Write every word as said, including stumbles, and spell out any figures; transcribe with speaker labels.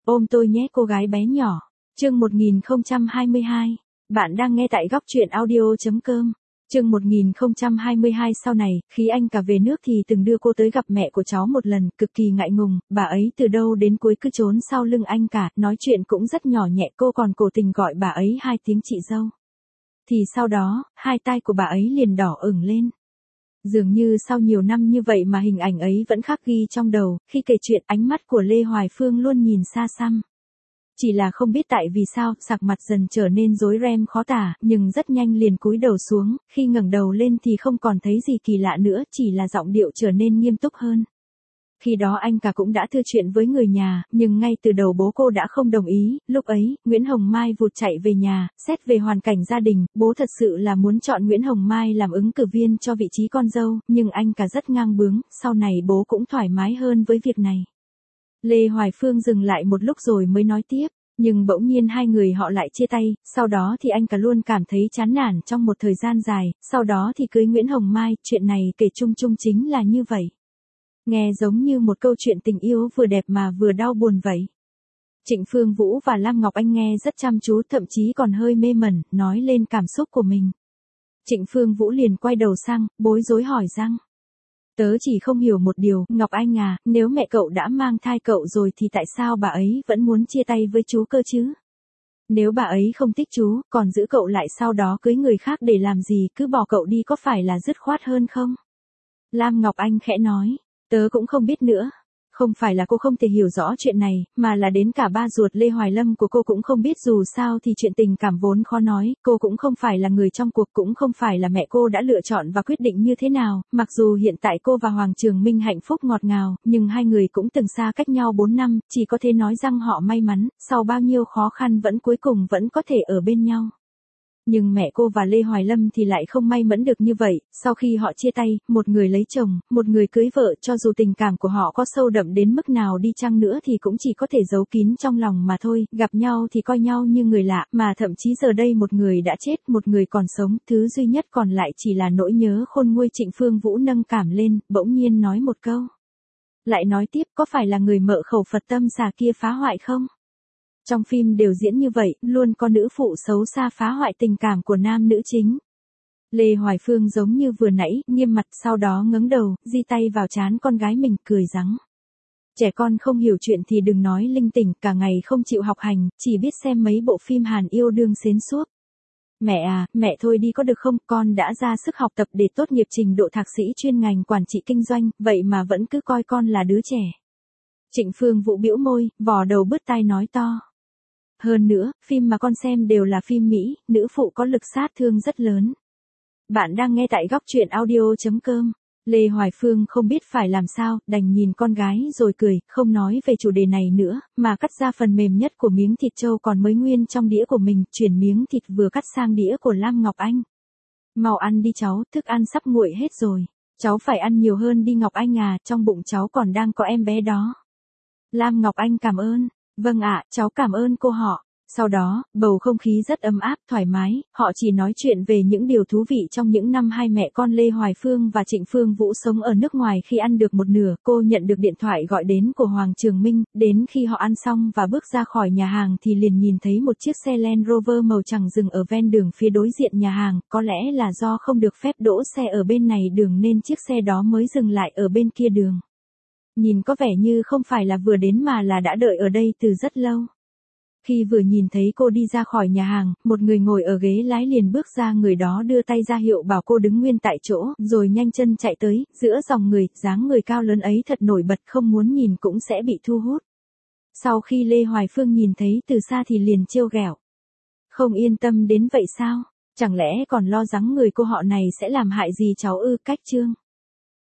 Speaker 1: Ôm tôi nhé cô gái bé nhỏ. Chương một nghìn không trăm hai mươi hai. Bạn đang nghe tại góc truyện audio.com. Chương một nghìn không trăm hai mươi hai. Sau này, khi anh cả về nước thì từng đưa cô tới gặp mẹ của cháu một lần, cực kỳ ngại ngùng, bà ấy từ đâu đến cuối cứ trốn sau lưng anh cả, nói chuyện cũng rất nhỏ nhẹ, cô còn cố tình gọi bà ấy hai tiếng chị dâu. Thì sau đó, hai tai của bà ấy liền đỏ ửng lên. Dường như sau nhiều năm như vậy mà hình ảnh ấy vẫn khắc ghi trong đầu, khi kể chuyện ánh mắt của Lê Hoài Phương luôn nhìn xa xăm. Chỉ là không biết tại vì sao, sặc mặt dần trở nên rối ren khó tả, nhưng rất nhanh liền cúi đầu xuống, khi ngẩng đầu lên thì không còn thấy gì kỳ lạ nữa, chỉ là giọng điệu trở nên nghiêm túc hơn. Khi đó anh cả cũng đã thưa chuyện với người nhà, nhưng ngay từ đầu bố cô đã không đồng ý, lúc ấy, Nguyễn Hồng Mai vụt chạy về nhà, xét về hoàn cảnh gia đình, bố thật sự là muốn chọn Nguyễn Hồng Mai làm ứng cử viên cho vị trí con dâu, nhưng anh cả rất ngang bướng, sau này bố cũng thoải mái hơn với việc này. Lê Hoài Phương dừng lại một lúc rồi mới nói tiếp, nhưng bỗng nhiên hai người họ lại chia tay, sau đó thì anh cả luôn cảm thấy chán nản trong một thời gian dài, sau đó thì cưới Nguyễn Hồng Mai, chuyện này kể chung chung chính là như vậy. Nghe giống như một câu chuyện tình yêu vừa đẹp mà vừa đau buồn vậy. Trịnh Phương Vũ và Lam Ngọc Anh nghe rất chăm chú, thậm chí còn hơi mê mẩn, nói lên cảm xúc của mình. Trịnh Phương Vũ liền quay đầu sang, bối rối hỏi rằng: Tớ chỉ không hiểu một điều, Ngọc Anh à, nếu mẹ cậu đã mang thai cậu rồi thì tại sao bà ấy vẫn muốn chia tay với chú cơ chứ? Nếu bà ấy không thích chú, còn giữ cậu lại sau đó cưới người khác để làm gì, cứ bỏ cậu đi có phải là dứt khoát hơn không? Lam Ngọc Anh khẽ nói. Tớ cũng không biết nữa. Không phải là cô không thể hiểu rõ chuyện này, mà là đến cả ba ruột Lê Hoài Lâm của cô cũng không biết, dù sao thì chuyện tình cảm vốn khó nói, cô cũng không phải là người trong cuộc, cũng không phải là mẹ cô đã lựa chọn và quyết định như thế nào, mặc dù hiện tại cô và Hoàng Trường Minh hạnh phúc ngọt ngào, nhưng hai người cũng từng xa cách nhau bốn năm, chỉ có thể nói rằng họ may mắn, sau bao nhiêu khó khăn vẫn cuối cùng vẫn có thể ở bên nhau. Nhưng mẹ cô và Lê Hoài Lâm thì lại không may mắn được như vậy, sau khi họ chia tay, một người lấy chồng, một người cưới vợ, cho dù tình cảm của họ có sâu đậm đến mức nào đi chăng nữa thì cũng chỉ có thể giấu kín trong lòng mà thôi, gặp nhau thì coi nhau như người lạ, mà thậm chí giờ đây một người đã chết, một người còn sống, thứ duy nhất còn lại chỉ là nỗi nhớ khôn nguôi. Trịnh Phương Vũ nâng cảm lên, bỗng nhiên nói một câu. Lại nói tiếp, có phải là người mợ khẩu Phật tâm xà kia phá hoại không? Trong phim đều diễn như vậy, luôn có nữ phụ xấu xa phá hoại tình cảm của nam nữ chính. Lê Hoài Phương giống như vừa nãy, nghiêm mặt, sau đó ngẩng đầu, di tay vào trán con gái mình, cười rằng: Trẻ con không hiểu chuyện thì đừng nói linh tinh, cả ngày không chịu học hành, chỉ biết xem mấy bộ phim Hàn yêu đương xến xuốc. Mẹ à, mẹ thôi đi có được không, con đã ra sức học tập để tốt nghiệp trình độ thạc sĩ chuyên ngành quản trị kinh doanh, vậy mà vẫn cứ coi con là đứa trẻ. Trịnh Phương Vũ bĩu môi, vò đầu bứt tai nói to. Hơn nữa, phim mà con xem đều là phim Mỹ, nữ phụ có lực sát thương rất lớn. Bạn đang nghe tại góc truyện audio.com. Lê Hoài Phương không biết phải làm sao, đành nhìn con gái rồi cười, không nói về chủ đề này nữa, mà cắt ra phần mềm nhất của miếng thịt trâu còn mới nguyên trong đĩa của mình, chuyển miếng thịt vừa cắt sang đĩa của Lam Ngọc Anh. Mau ăn đi cháu, thức ăn sắp nguội hết rồi. Cháu phải ăn nhiều hơn đi Ngọc Anh à, trong bụng cháu còn đang có em bé đó. Lam Ngọc Anh cảm ơn. Vâng ạ, cháu cảm ơn cô họ. Sau đó, bầu không khí rất ấm áp, thoải mái, họ chỉ nói chuyện về những điều thú vị trong những năm hai mẹ con Lê Hoài Phương và Trịnh Phương Vũ sống ở nước ngoài. Khi ăn được một nửa, cô nhận được điện thoại gọi đến của Hoàng Trường Minh, đến khi họ ăn xong và bước ra khỏi nhà hàng thì liền nhìn thấy một chiếc xe Land Rover màu trắng dừng ở ven đường phía đối diện nhà hàng, có lẽ là do không được phép đỗ xe ở bên này đường nên chiếc xe đó mới dừng lại ở bên kia đường. Nhìn có vẻ như không phải là vừa đến mà là đã đợi ở đây từ rất lâu. Khi vừa nhìn thấy cô đi ra khỏi nhà hàng, một người ngồi ở ghế lái liền bước ra, người đó đưa tay ra hiệu bảo cô đứng nguyên tại chỗ, rồi nhanh chân chạy tới, giữa dòng người, dáng người cao lớn ấy thật nổi bật, không muốn nhìn cũng sẽ bị thu hút. Sau khi Lê Hoài Phương nhìn thấy từ xa thì liền trêu ghẹo. Không yên tâm đến vậy sao? Chẳng lẽ còn lo lắng người cô họ này sẽ làm hại gì cháu ư? Cách chương.